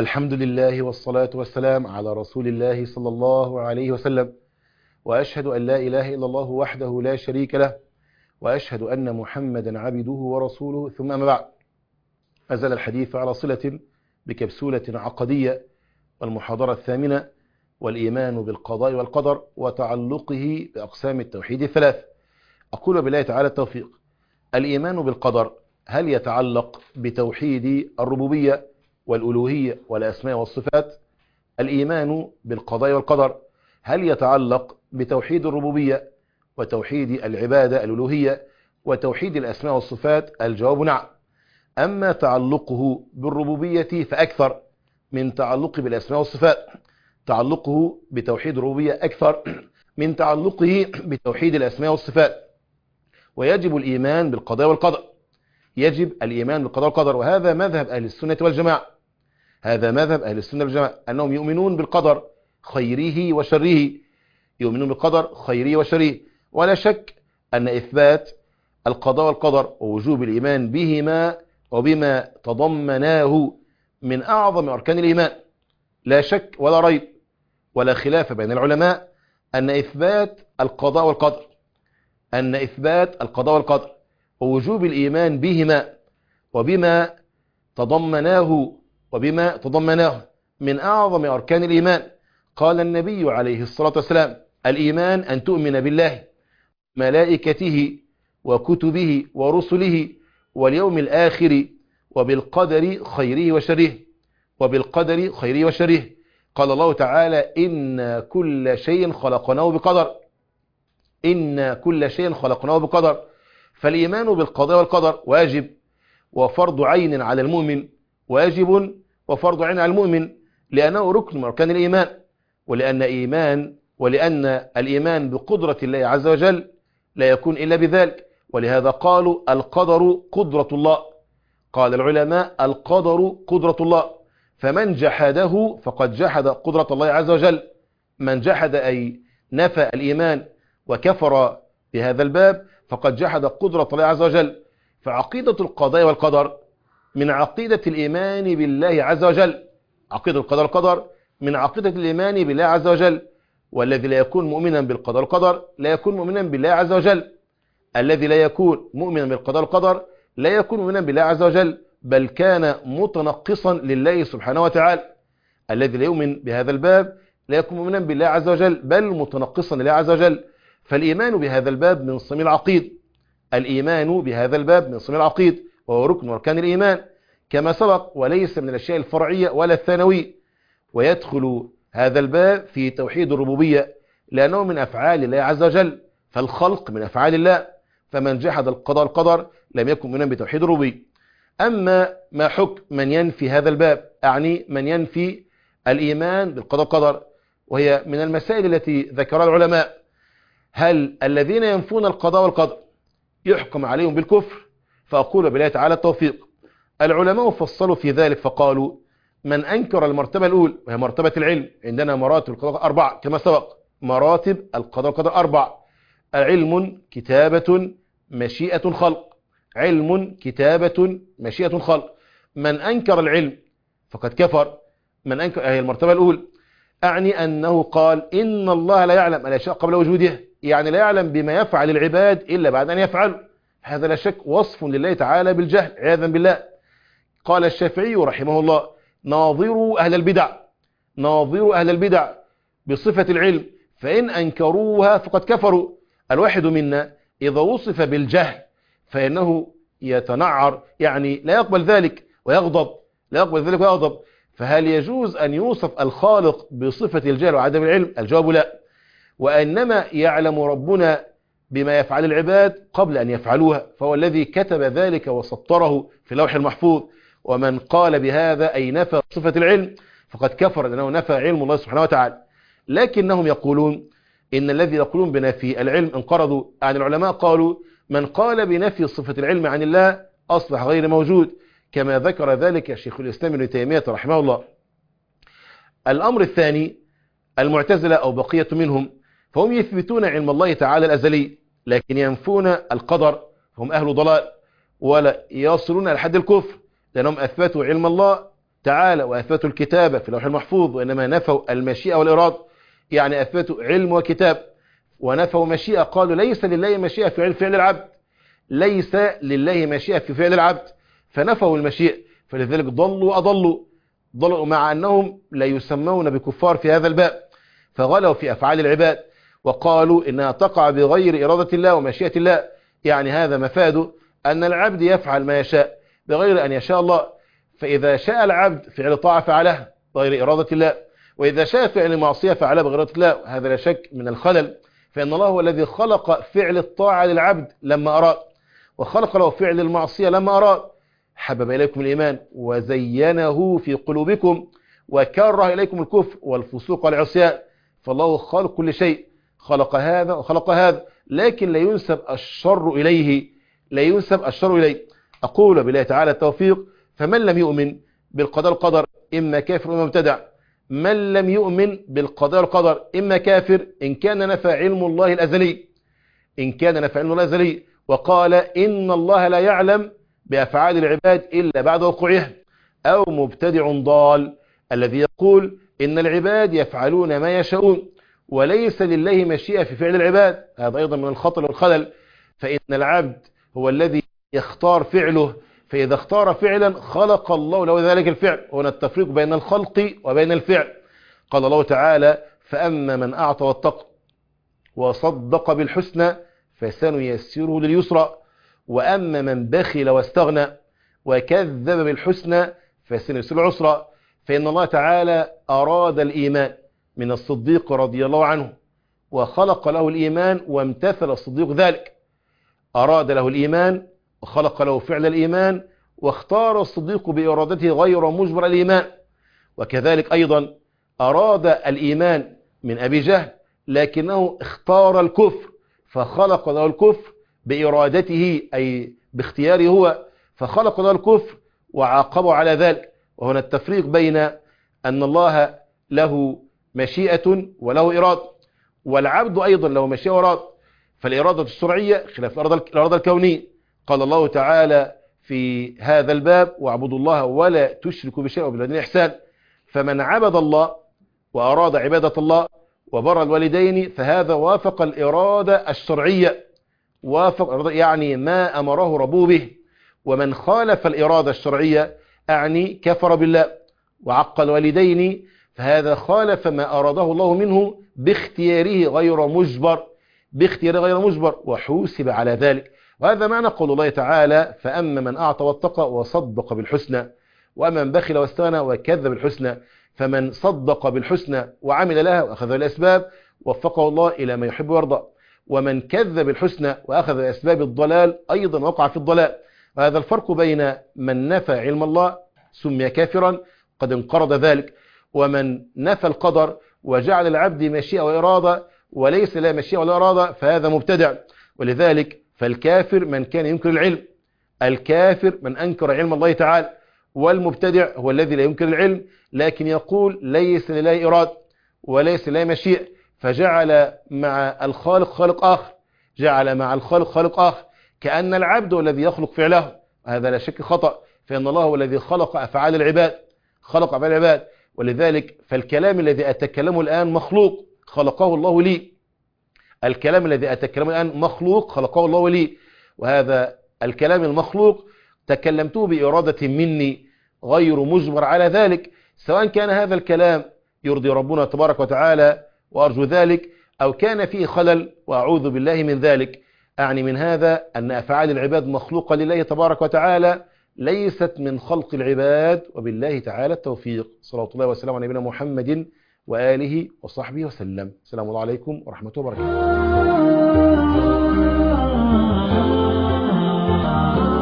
الحمد لله والصلاة والسلام على رسول الله صلى الله عليه وسلم، وأشهد أن لا إله إلا الله وحده لا شريك له، وأشهد أن محمدا عبده ورسوله، ثم أما بعد. أزال الحديث على صلة بكبسولة عقدية، والمحاضرة الثامنة: والإيمان بالقضاء والقدر وتعلقه بأقسام التوحيد الثلاث. أقول بالله تعالى التوفيق. الإيمان بالقدر هل يتعلق بتوحيد الربوبية والألوهية والأسماء والصفات؟ الإيمان بالقضاء والقدر هل يتعلق بتوحيد الربوبية وتوحيد العبادة الألوهية وتوحيد الأسماء والصفات؟ الجواب نعم. أما تعلقه بالربوبية فأكثر من تعلقه بالأسماء والصفات، تعلقه بتوحيد الربوبية أكثر من تعلقه بتوحيد الأسماء والصفات. ويجب الإيمان بالقضاء والقدر، يجب الإيمان بالقضاء والقدر، وهذا مذهب أهل السنة والجماعة. هذا مذهب أهل السنة والجماعة، أنهم يؤمنون بالقدر خيره وشره، يؤمنون بالقدر خيره وشره. ولا شك أن إثبات القضاء والقدر ووجوب الإيمان بهما وبما تضمناه من أعظم أركان الإيمان. لا شك ولا ريب ولا خلاف بين العلماء أن إثبات القضاء والقدر، أن إثبات القضاء والقدر ووجوب الإيمان بهما وبما تضمناه من أعظم أركان الإيمان. قال النبي عليه الصلاة والسلام: الإيمان أن تؤمن بالله ملائكته وكتبه ورسله واليوم الآخر وبالقدر خيره وشره، وبالقدر خيره وشره. قال الله تعالى: إن كل شيء خلقناه بقدر، إن كل شيء خلقناه بقدر. فالإيمان بالقضاء والقدر واجب وفرض عين على المؤمن، واجب وفرض عين على المؤمن، لأنه ركن من أركان الإيمان، ولأن الإيمان بقدرة الله عز وجل لا يكون إلا بذلك. ولهذا قالوا القدر قدرة الله، قال العلماء القدر قدرة الله، فمن جحده فقد جحد قدرة الله عز وجل. من جحد أي نفى الإيمان وكفر بهذا الباب فقد جحد قدرة الله عز وجل. فعقيدة القضاء والقدر من عقيدة الإيمان بالله عز وجل، عقيدة القضاء والقدر من عقيدة الإيمان بالله عز وجل. والذي لا يكون مؤمنا بالقضاء والقدر لا يكون مؤمنا بالله عز وجل، الذي لا يكون مؤمنا بالقضاء والقدر لا يكون مؤمنا بالله عز وجل، بل كان متنقصا لله سبحانه وتعالى. الذي لا يؤمن بهذا الباب لا يكون مؤمنا بالله عز وجل، بل متنقصا لله عز وجل. فالإيمان بهذا الباب من صميم العقيد، الإيمان بهذا الباب من صميم العقيد، وهو ركن واركان الإيمان كما سبق، وليس من الأشياء الفرعية ولا الثانوية. ويدخل هذا الباب في توحيد الربوبية لأنه من أفعال الله عز وجل، فالخلق من أفعال الله، فمن جحد القضاء والقدر لم يكن مؤمنا بتوحيد الربوبية. أما ما حكم من ينفي هذا الباب، أعني من ينفي الإيمان بالقضاء والقدر، وهي من المسائل التي ذكرها العلماء. هل الذين ينفون القضاء والقدر يحكم عليهم بالكفر؟ فأقول بالله تعالى التوفيق. العلماء فصلوا في ذلك فقالوا: من أنكر المرتبة الأولى وهي مرتبة العلم، عندنا مراتب القضاء 4 كما سبق، مراتب القضاء والقدر 4: علم، كتابة، مشيئة، خلق. علم، كتابة، مشيئة، خلق. من أنكر العلم فقد كفر. من أنكر هي المرتبة الأولى، أعني أنه قال إن الله لا يعلم الأشياء قبل وجودها، يعني لا يعلم بما يفعل العباد إلا بعد أن يفعلوا. هذا لا شك وصف لله تعالى بالجهل عياذا بالله. قال الشافعي رحمه الله: ناظروا أهل البدع، ناظروا أهل البدع بصفة العلم، فإن أنكروها فقد كفروا. الواحد منا إذا وصف بالجهل فإنه يتنعر، يعني لا يقبل ذلك ويغضب، لا يقبل ذلك ويغضب. فهل يجوز أن يوصف الخالق بصفة الجهل وعدم العلم؟ الجواب لا. وإنما يعلم ربنا بما يفعل العباد قبل أن يفعلوها، فهو الذي كتب ذلك وسطره في اللوح المحفوظ. ومن قال بهذا أي نفى صفة العلم فقد كفر، لأنه نفى علم الله سبحانه وتعالى. لكنهم يقولون إن الذي يقولون بنفي العلم انقرضوا عن العلماء، قالوا: من قال بنفي صفة العلم عن الله أصبح غير موجود، كما ذكر ذلك شيخ الإسلام ابن تيمية رحمه الله. الأمر الثاني: المعتزلة أو بقية منهم، فهم يثبتون علم الله تعالى الأزلي لكن ينفون القدر، هم أهل ضلال ولا يصلون لحد الكفر، لأنهم أثبتوا علم الله تعالى وأثبتوا الكتابة في اللوح المحفوظ، وإنما نفوا المشيئة والإرادة، يعني أثبتوا علم وكتاب، ونفوا مشيئة، قالوا ليس لله مشيئة في فعل العبد، ليس لله مشيئة في فعل العبد، فنفوا المشيئة، فلذلك ضلوا مع أنهم لا يسمون بكفار في هذا الباب، فغلوا في أفعال العباد وقالوا إنها تقع بغير إرادة الله ومشيئة الله. يعني هذا مفاده أن العبد يفعل ما يشاء بغير أن يشاء الله، فإذا شاء العبد فعل طاعة فعلها بغير إرادة الله، وإذا شاء فعل معصية فعلها بغير إرادة الله، هذا لا شك من الخلل، فإن الله هو الذي خلق فعل الطاعة للعبد لما أراد، وخلق له فعل المعصية لما أراد. حبب إليكم الإيمان وزينه في قلوبكم وكره إليكم الكفر والفسوق والعصيان، فالله خالق كل شيء، خلق هذا وخلق هذا، لكن لا ينسب الشر إليه. أقول بالله تعالى التوفيق. فمن لم يؤمن بالقضاء والقدر إما كافر وإما مبتدع. من لم يؤمن بالقضاء والقدر إما كافر إن كان نفى علم الله الأزلي، وقال إن الله لا يعلم بأفعال العباد إلا بعد وقوعها، أو مبتدع ضال الذي يقول إن العباد يفعلون ما يشاءون وليس لله مشيئة في فعل العباد. هذا أيضا من الخطأ والخلل، فإن العبد هو الذي يختار فعله، فإذا اختار فعلا خلق الله له ذلك الفعل. هنا التفريق بين الخلق وبين الفعل. قال الله تعالى فأما من أعطى واتقى وصدق بالحسنى فسنيسره لليسرى، وأما من بخل واستغنى وكذب بالحسنى فسنيسره للعسرى. فإن الله تعالى أراد الإيمان من الصديق رضي الله عنه، وخلق له الإيمان وامتثل الصديق ذلك، أراد له الإيمان وخلق له فعل الإيمان، واختار الصديق بإرادته غير مجبر الإيمان. وكذلك أيضا أراد الإيمان من أبي جهل، لكنه اختار الكفر، فخلق له الكفر بإرادته أي باختياره هو، فخلق له الكفر وعاقبه على ذلك. وهنا التفريق بين أن الله له مشيئة وله إرادة، والعبد أيضا له مشيئة وإرادة، فالإرادة الشرعية خلاف الإرادة الكونية. قال الله تعالى في هذا الباب واعبدوا الله ولا تشركوا بشيء وبالوالدين إحسان. فمن عبد الله وأراد عبادة الله وبر الوالدين فهذا وافق الإرادة الشرعية، يعني ما أمره ربه به. ومن خالف الإرادة الشرعية أعني كفر بالله وعق الوالدين فهذا خالف ما أراده الله منه باختياره غير مجبر وحوسب على ذلك. وهذا معنى قول الله تعالى فأما من أعطى واتقى وصدق بالحسنى، وأما من بخل واستغنى وكذب بالحسنى. فمن صدق بالحسنى وعمل لها وأخذ الأسباب وفقه الله إلى ما يحب ويرضى، ومن كذب بالحسنى وأخذ أسباب الضلال أيضا وقع في الضلال. وهذا الفرق بين من نفى علم الله سمي كافرا قد انقرض ذلك، ومن نفى القدر وجعل العبد مشيئة وإرادة وليس لا مشيئة ولا إرادة فهذا مبتدع. ولذلك فالكافر من كان ينكر العلم، الكافر من أنكر علم الله تعالى، والمبتدع هو الذي لا ينكر العلم لكن يقول ليس لله إرادة وليس لله مشيئة، فجعل مع الخالق خالق آخر، كأن العبد هو الذي يخلق فعله. هذا لا شك خطأ، فإن الله هو الذي خلق أفعال العباد. ولذلك فالكلام الذي أتكلمه الآن مخلوق خلقه الله لي، الكلام الذي أتكلمه الآن مخلوق خلقه الله لي، وهذا الكلام المخلوق تكلمته بإرادة مني غير مجبر على ذلك، سواء كان هذا الكلام يرضي ربنا تبارك وتعالى وأرجو ذلك، أو كان فيه خلل وأعوذ بالله من ذلك. أعني من هذا أن أفعال العباد مخلوقة لله تبارك وتعالى ليست من خلق العباد، وبالله تعالى التوفيق. صلى الله وسلم على نبينا محمد وآله وصحبه وسلم. السلام الله عليكم ورحمة الله وبركاته.